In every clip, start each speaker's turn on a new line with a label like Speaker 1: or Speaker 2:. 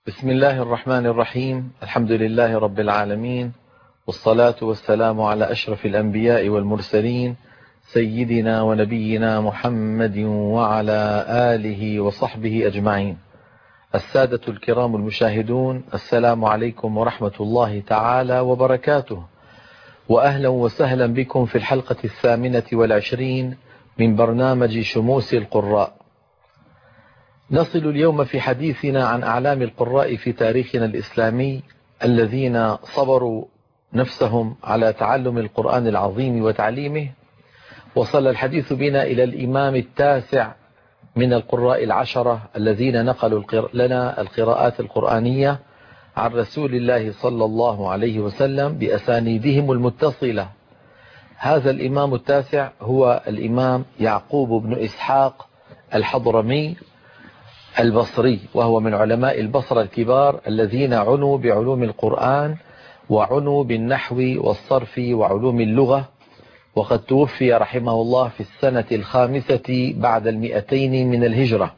Speaker 1: بسم الله الرحمن الرحيم. الحمد لله رب العالمين، والصلاة والسلام على أشرف الأنبياء والمرسلين، سيدنا ونبينا محمد وعلى آله وصحبه أجمعين. السادة الكرام المشاهدون، السلام عليكم ورحمة الله تعالى وبركاته، وأهلا وسهلا بكم في الحلقة 28 من برنامج شموس القراء. نصل اليوم في حديثنا عن أعلام القراء في تاريخنا الإسلامي الذين صبروا نفسهم على تعلم القرآن العظيم وتعليمه. وصل الحديث بنا إلى الإمام التاسع من القراء العشرة الذين نقلوا لنا القراءات القرآنية عن رسول الله صلى الله عليه وسلم بأسانيدهم المتصلة. هذا الإمام التاسع هو الإمام يعقوب بن إسحاق الحضرمي البصري، وهو من علماء البصرة الكبار الذين عنوا بعلوم القرآن وعنوا بالنحو والصرف وعلوم اللغة. وقد توفي رحمه الله في السنة 5 بعد 200 من الهجرة.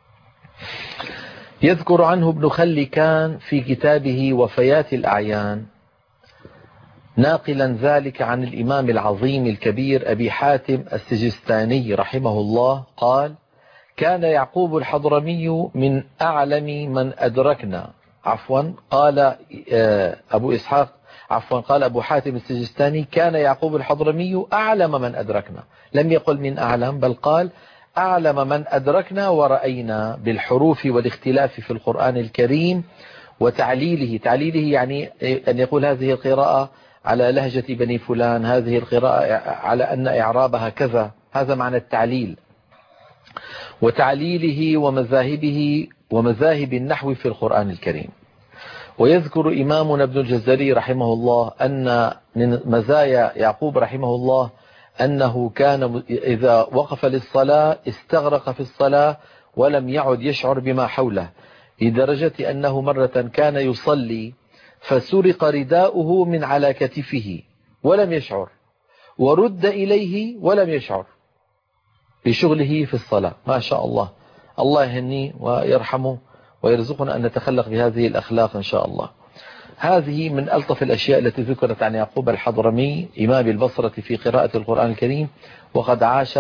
Speaker 1: يذكر عنه ابن خلكان في كتابه وفيات الأعيان ناقلا ذلك عن الإمام العظيم الكبير أبي حاتم السجستاني رحمه الله قال: كان يعقوب الحضرمي من أعلم من أدركنا. قال أبو حاتم السجستاني: كان يعقوب الحضرمي أعلم من أدركنا. لم يقل من أعلم، بل قال أعلم من أدركنا ورأينا بالحروف والاختلاف في القرآن الكريم وتعليله. تعليله يعني أن يقول هذه القراءة على لهجة بني فلان، هذه القراءة على أن إعرابها كذا، هذا معنى التعليل. وتعليله ومذاهبه ومذاهب النحو في القرآن الكريم. ويذكر إمامنا ابن الجزري رحمه الله أن من مزايا يعقوب رحمه الله أنه كان إذا وقف للصلاة استغرق في الصلاة ولم يعد يشعر بما حوله، لدرجة أنه مرة كان يصلي فسرق رداؤه من على كتفه ولم يشعر، ورد إليه ولم يشعر بشغله في الصلاة. ما شاء الله، الله يهنيه ويرحمه ويرزقنا أن نتخلق بهذه الأخلاق إن شاء الله. هذه من ألطف الأشياء التي ذكرت عن يعقوب الحضرمي إمام البصرة في قراءة القرآن الكريم، وقد عاش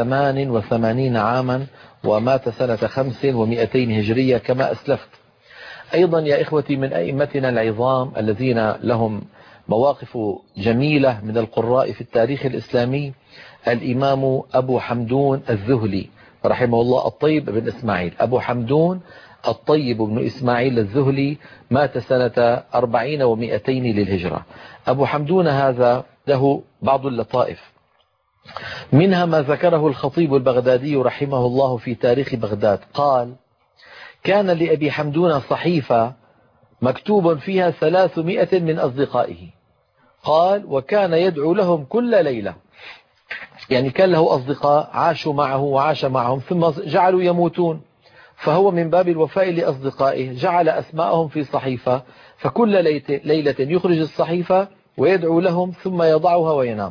Speaker 1: 88 عاما ومات سنة 500 هجرية كما أسلفت. أيضا يا إخوتي، من أئمتنا العظام الذين لهم مواقف جميلة من القراء في التاريخ الإسلامي الإمام أبو حمدون الذهلي رحمه الله، الطيب بن إسماعيل. أبو حمدون الطيب بن إسماعيل الذهلي مات سنة 40 و200 للهجرة. أبو حمدون هذا له بعض اللطائف، منها ما ذكره الخطيب البغدادي رحمه الله في تاريخ بغداد. قال: كان لأبي حمدون صحيفة مكتوب فيها 300 من أصدقائه. قال: وكان يدعو لهم كل ليلة. يعني كان له أصدقاء عاشوا معه وعاش معهم ثم جعلوا يموتون، فهو من باب الوفاء لأصدقائه جعل أسماءهم في صحيفة، فكل ليلة يخرج الصحيفة ويدعو لهم ثم يضعها وينام.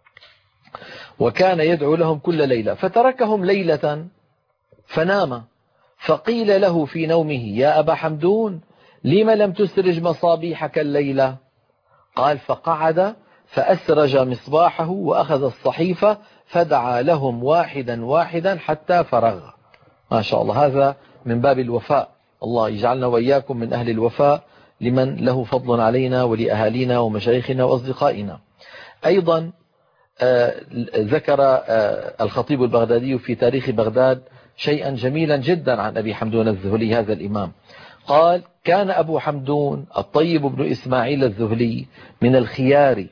Speaker 1: وكان يدعو لهم كل ليلة، فتركهم ليلة فنام، فقيل له في نومه: يا أبا حمدون، لم لم تسرج مصابيحك الليلة؟ قال: فقعد فأسرج مصباحه وأخذ الصحيفة فدعا لهم واحدا واحدا حتى فرغ. ما شاء الله، هذا من باب الوفاء. الله يجعلنا وإياكم من أهل الوفاء لمن له فضل علينا ولأهالينا ومشايخنا وأصدقائنا. أيضا ذكر الخطيب البغدادي في تاريخ بغداد شيئا جميلا جدا عن أبي حمدون الذهلي هذا الإمام. قال: كان أبو حمدون الطيب بن إسماعيل الذهلي من الخيار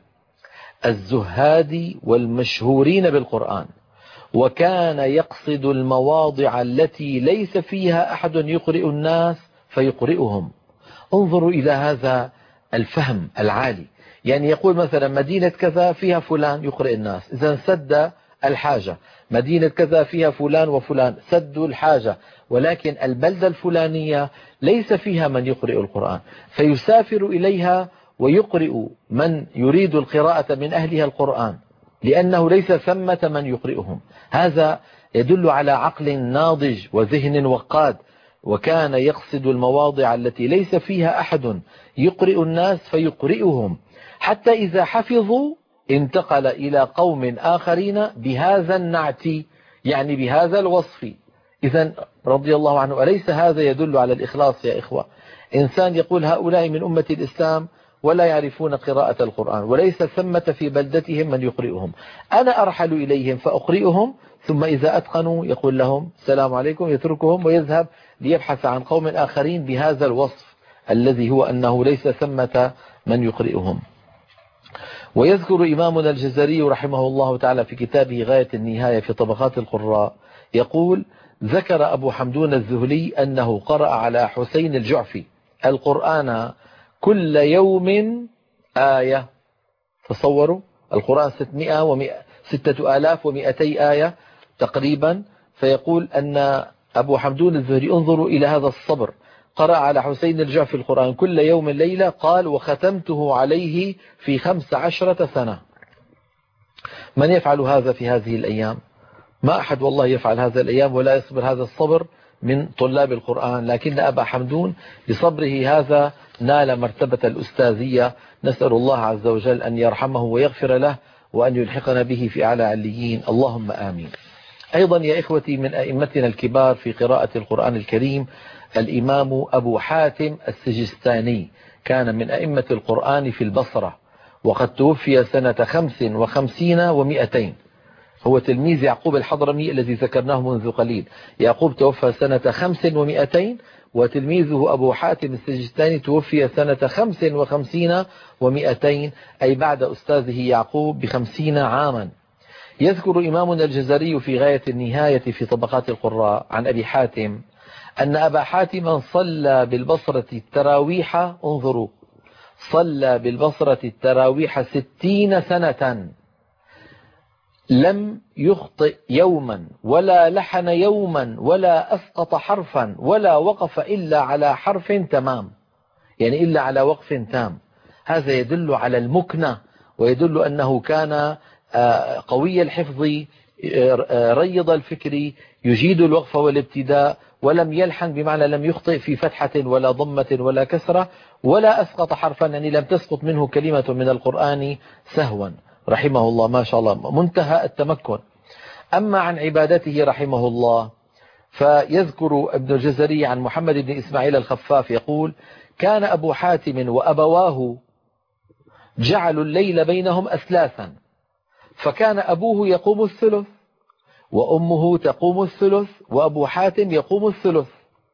Speaker 1: الزهاد والمشهورين بالقرآن، وكان يقصد المواضع التي ليس فيها أحد يقرئ الناس فيقرئهم. انظروا إلى هذا الفهم العالي. يعني يقول مثلا مدينة كذا فيها فلان يقرئ الناس، إذا سد الحاجة. مدينة كذا فيها فلان وفلان سدوا الحاجة، ولكن البلدة الفلانية ليس فيها من يقرئ القرآن، فيسافر إليها ويقرئ من يريد القراءة من أهلها القرآن، لأنه ليس ثمة من يقرئهم. هذا يدل على عقل ناضج وذهن وقاد. وكان يقصد المواضع التي ليس فيها أحد يقرئ الناس فيقرئهم، حتى إذا حفظوا انتقل إلى قوم آخرين بهذا النعت، يعني بهذا الوصف. إذن رضي الله عنه، أليس هذا يدل على الإخلاص يا إخوة؟ إنسان يقول هؤلاء من أمة الإسلام ولا يعرفون قراءة القرآن، وليس ثمة في بلدتهم من يقرئهم، أنا أرحل إليهم فأقرئهم، ثم إذا أتقنوا يقول لهم السلام عليكم، يتركهم ويذهب ليبحث عن قوم آخرين بهذا الوصف الذي هو أنه ليس ثمة من يقرئهم. ويذكر إمامنا الجزري رحمه الله تعالى في كتابه غاية النهاية في طبقات القراء، يقول: ذكر أبو حمدون الذهلي أنه قرأ على حسين الجعفي القرآن كل يوم آية. تصوروا القرآن 6200 آية تقريبا. فيقول أن أبو حمدون الذهلي، انظروا إلى هذا الصبر، قرأ على حسين الجعفي القرآن كل يوم ليلة، قال: وختمته عليه في 15 سنة. من يفعل هذا في هذه الأيام؟ ما أحد والله يفعل هذا الأيام ولا يصبر هذا الصبر من طلاب القرآن، لكن أبا حمدون بصبره هذا نال مرتبة الأستاذية. نسأل الله عز وجل أن يرحمه ويغفر له وأن يلحقنا به في أعلى عليين، اللهم آمين. أيضا يا إخوتي، من أئمتنا الكبار في قراءة القرآن الكريم الإمام أبو حاتم السجستاني، كان من أئمة القرآن في البصرة، وقد توفي سنة 55 و200. هو تلميذ يعقوب الحضرمي الذي ذكرناه منذ قليل. يعقوب توفى سنة 5 و200، وتلميذه أبو حاتم السجستاني توفي سنة 55 و200، أي بعد أستاذه يعقوب ب50 عاما. يذكر إمامنا الجزري في غاية النهاية في طبقات القراء عن أبي حاتم أن أبا حاتم صلى بالبصرة التراويح، انظروا، صلى بالبصرة التراويح 60 سنة، لم يخطئ يوما ولا لحن يوما ولا أسقط حرفا ولا وقف إلا على حرف تمام، يعني إلا على وقف تام. هذا يدل على المكنة، ويدل أنه كان قوي الحفظ، ريض الفكر، يجيد الوقف والابتداء، ولم يلحن بمعنى لم يخطئ في فتحة ولا ضمة ولا كسرة، ولا أسقط حرفا، يعني لم تسقط منه كلمة من القرآن سهوا، رحمه الله، ما شاء الله، منتهى التمكن. أما عن عبادته رحمه الله، فيذكر ابن الجزري عن محمد بن إسماعيل الخفاف يقول: كان أبو حاتم وأبواه جعلوا الليل بينهم أثلاثا، فكان أبوه يقوم الثلث وأمه تقوم الثلث وأبو حاتم يقوم الثلث.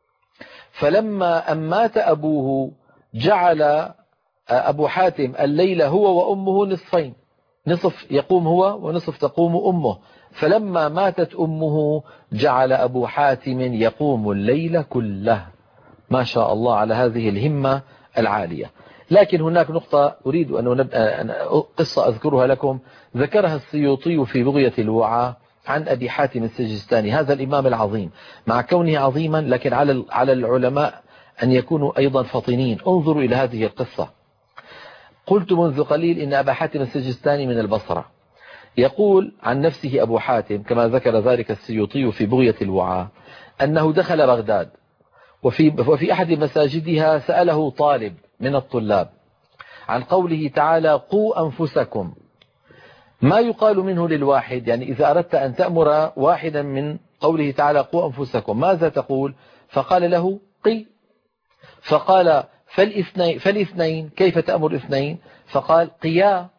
Speaker 1: فلما أن مات أبوه جعل أبو حاتم الليل هو وأمه نصفين، نصف يقوم هو ونصف تقوم أمه. فلما ماتت أمه جعل أبو حاتم يقوم الليل كله. ما شاء الله على هذه الهمة العالية. لكن هناك نقطة أريد أن قصة أذكرها لكم، ذكرها السيوطي في بغية الوعاء عن أبي حاتم السجستاني، هذا الإمام العظيم، مع كونه عظيما لكن على العلماء أن يكونوا أيضا فطنين. انظروا إلى هذه القصة. قلت منذ قليل إن أبا حاتم السجستاني من البصرة. يقول عن نفسه أبو حاتم كما ذكر ذلك السيوطي في بغية الوعاء أنه دخل بغداد، وفي أحد مساجدها سأله طالب من الطلاب عن قوله تعالى: قوا أنفسكم، ما يقال منه للواحد، يعني إذا أردت أن تأمر واحدا من قوله تعالى قوا أنفسكم ماذا تقول؟ فقال له: قي. فقال: فالاثنين كيف تأمر اثنين؟ فقال: قيا.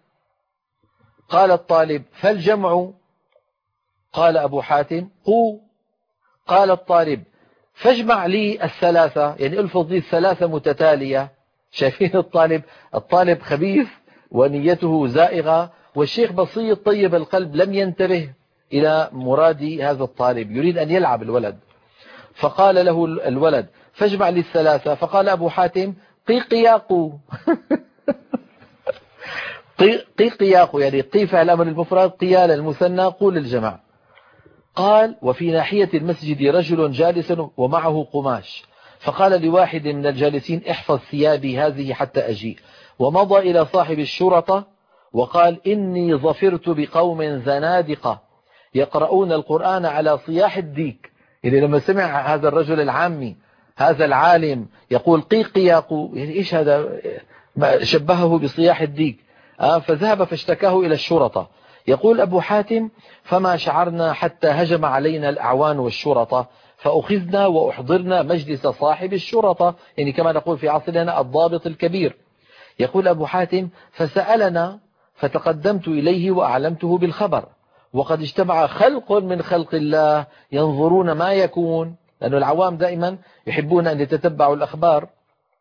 Speaker 1: قال الطالب: فالجمع؟ قال أبو حاتم: قو. قال الطالب: فاجمع لي الثلاثة، يعني الفظ لي الثلاثة متتالية. شايفين الطالب خبيث ونيته زائغة، والشيخ بسيط طيب القلب لم ينتبه إلى مراد هذا الطالب، يريد أن يلعب الولد. فقال له الولد: فاجمع لي الثلاثة. فقال أبو حاتم: قي قياقو. قي قياقو، يعني قي فعل أمر المفرد، قيال المثنى، قول الجمع. قال: وفي ناحية المسجد رجل جالس ومعه قماش، فقال لواحد من الجالسين: احفظ ثيابي هذه حتى أجيء. ومضى إلى صاحب الشرطة وقال: إني ظفرت بقوم زنادقة يقرؤون القرآن على صياح الديك. يعني لما سمع هذا الرجل العامي هذا العالم يقول قيق ياقو، يعني إيش هذا؟ شبهه بصياح الديك. فذهب فاشتكاه إلى الشرطة. يقول أبو حاتم: فما شعرنا حتى هجم علينا الأعوان والشرطة، فأخذنا وأحضرنا مجلس صاحب الشرطة، يعني كما نقول في عصرنا الضابط الكبير. يقول أبو حاتم: فسألنا فتقدمت إليه وأعلمته بالخبر، وقد اجتمع خلق من خلق الله ينظرون ما يكون، لأن العوام دائما يحبون أن يتتبعوا الأخبار.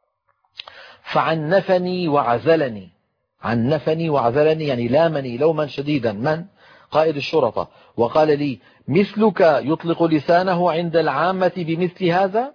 Speaker 1: فعنفني وعزلني، عنفني وعزلني يعني لامني لوما شديدا، من؟ قائد الشرطة، وقال لي: مثلك يطلق لسانه عند العامة بمثل هذا؟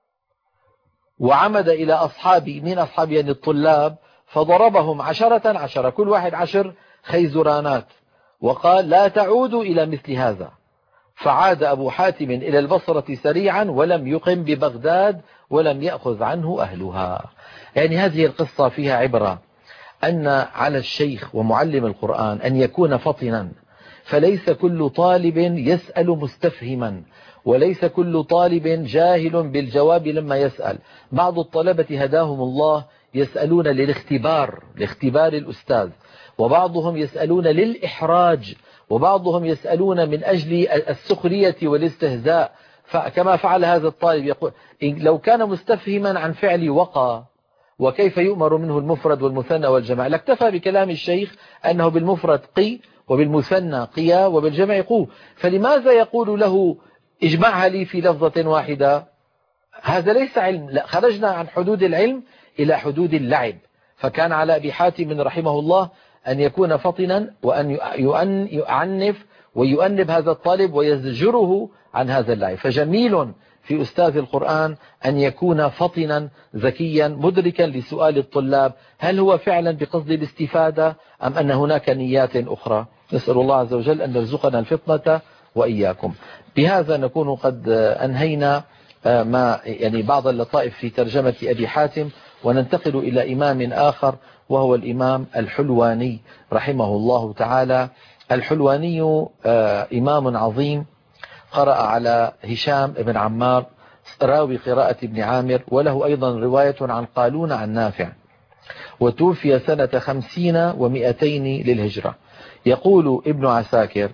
Speaker 1: وعمد إلى أصحابي، من أصحابي يعني الطلاب، فضربهم 10 كل واحد 10 خيزرانات، وقال: لا تعودوا إلى مثل هذا. فعاد أبو حاتم إلى البصرة سريعا ولم يقم ببغداد ولم يأخذ عنه أهلها. يعني هذه القصة فيها عبرة أن على الشيخ ومعلم القرآن أن يكون فطنا، فليس كل طالب يسأل مستفهما، وليس كل طالب جاهل بالجواب لما يسأل. بعض الطلبة هداهم الله يسألون لاختبار الأستاذ، وبعضهم يسألون للإحراج، وبعضهم يسألون من أجل السخرية والاستهزاء. فكما فعل هذا الطالب، يقول: لو كان مستفهما عن فعل وقى وكيف يؤمر منه المفرد والمثنى والجمع لاكتفى بكلام الشيخ أنه بالمفرد قي وبالمثنى قيا وبالجمع قو، فلماذا يقول له اجمعها لي في لفظة واحدة؟ هذا ليس علم، لا، خرجنا عن حدود العلم إلى حدود اللعب. فكان على أبي حاتم رحمه الله أن يكون فطنا، وأن يعنف ويؤنب هذا الطالب ويزجره عن هذا اللعب. فجميل في أستاذ القرآن أن يكون فطنا ذكيا مدركا لسؤال الطلاب، هل هو فعلا بقصد الاستفادة أم أن هناك نيات أخرى؟ نسأل الله عز وجل أن يرزقنا الفطنة وإياكم. بهذا نكون قد أنهينا يعني بعض اللطائف في ترجمة أبي حاتم، وننتقل إلى إمام آخر وهو الإمام الحلواني رحمه الله تعالى. الحلواني إمام عظيم، قرأ على هشام بن عمار راوي قراءة ابن عامر، وله أيضا رواية عن قالون عن نافع، وتوفي سنة 50 و200 للهجرة. يقول ابن عساكر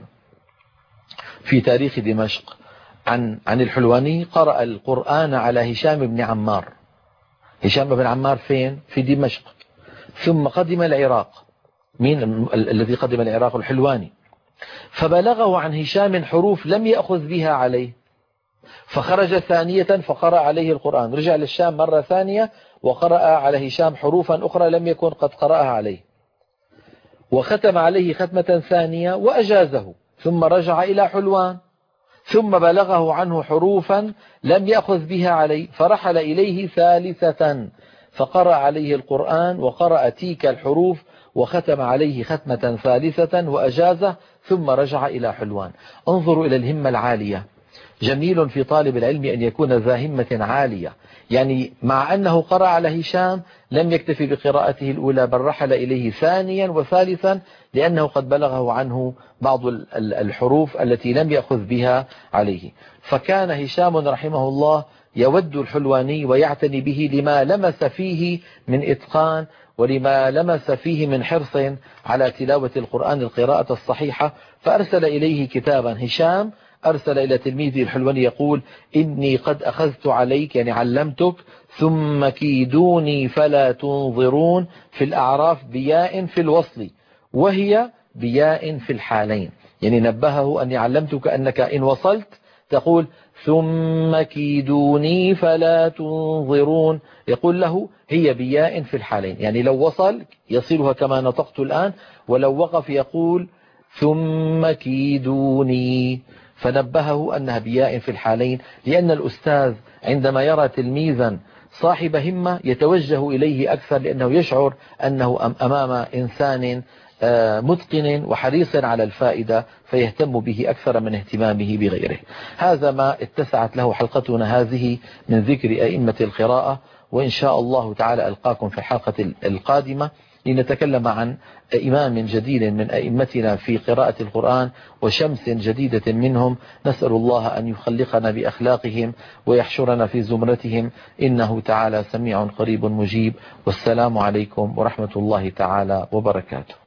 Speaker 1: في تاريخ دمشق عن الحلواني: قرأ القرآن على هشام بن عمار. هشام بن عمار فين؟ في دمشق، ثم قدم العراق. مين الذي قدم العراق؟ الحلواني. فبلغه عن هشام حروف لم يأخذ بها عليه، فخرج ثانية فقرأ عليه القرآن، رجع للشام مرة ثانية وقرأ على هشام حروفا أخرى لم يكن قد قرأها عليه، وختم عليه ختمة ثانية وأجازه، ثم رجع إلى حلوان، ثم بلغه عنه حروفا لم يأخذ بها عليه، فرحل إليه ثالثة فقرأ عليه القرآن وقرأ تلك الحروف وختم عليه ختمة ثالثة وأجازه، ثم رجع إلى حلوان. انظروا إلى الهمة العالية. جميل في طالب العلم أن يكون ذا همة عالية، يعني مع أنه قرأ على هشام لم يكتفي بقراءته الأولى، بل رحل إليه ثانيا وثالثا، لأنه قد بلغه عنه بعض الحروف التي لم يأخذ بها عليه. فكان هشام رحمه الله يود الحلواني ويعتني به لما لمس فيه من إتقان، ولما لمس فيه من حرص على تلاوة القرآن القراءة الصحيحة، فأرسل إليه كتابا. هشام أرسل إلى تلميذه الحلواني يقول: إني قد أخذت عليك، يعني علمتك، ثم كيدوني فلا تنظرون، في الأعراف بياء في الوصل وهي بياء في الحالين، يعني نبهه أني علمتك أنك إن وصلت تقول ثم كيدوني فلا تنظرون، يقول له هي بياء في الحالين، يعني لو وصل يصلها كما نطقت الآن، ولو وقف يقول ثم كيدوني، فنبهه أنها بياء في الحالين، لأن الأستاذ عندما يرى تلميذا صاحب همة يتوجه إليه أكثر، لأنه يشعر أنه أمام إنسان متقن وحريص على الفائدة، فيهتم به أكثر من اهتمامه بغيره. هذا ما اتسعت له حلقتنا هذه من ذكر أئمة القراءة، وإن شاء الله تعالى ألقاكم في الحلقة القادمة لنتكلم عن إمام جديد من أئمتنا في قراءة القرآن وشمس جديدة منهم. نسأل الله أن يخلقنا بأخلاقهم ويحشرنا في زمرتهم، إنه تعالى سميع قريب مجيب. والسلام عليكم ورحمة الله تعالى وبركاته.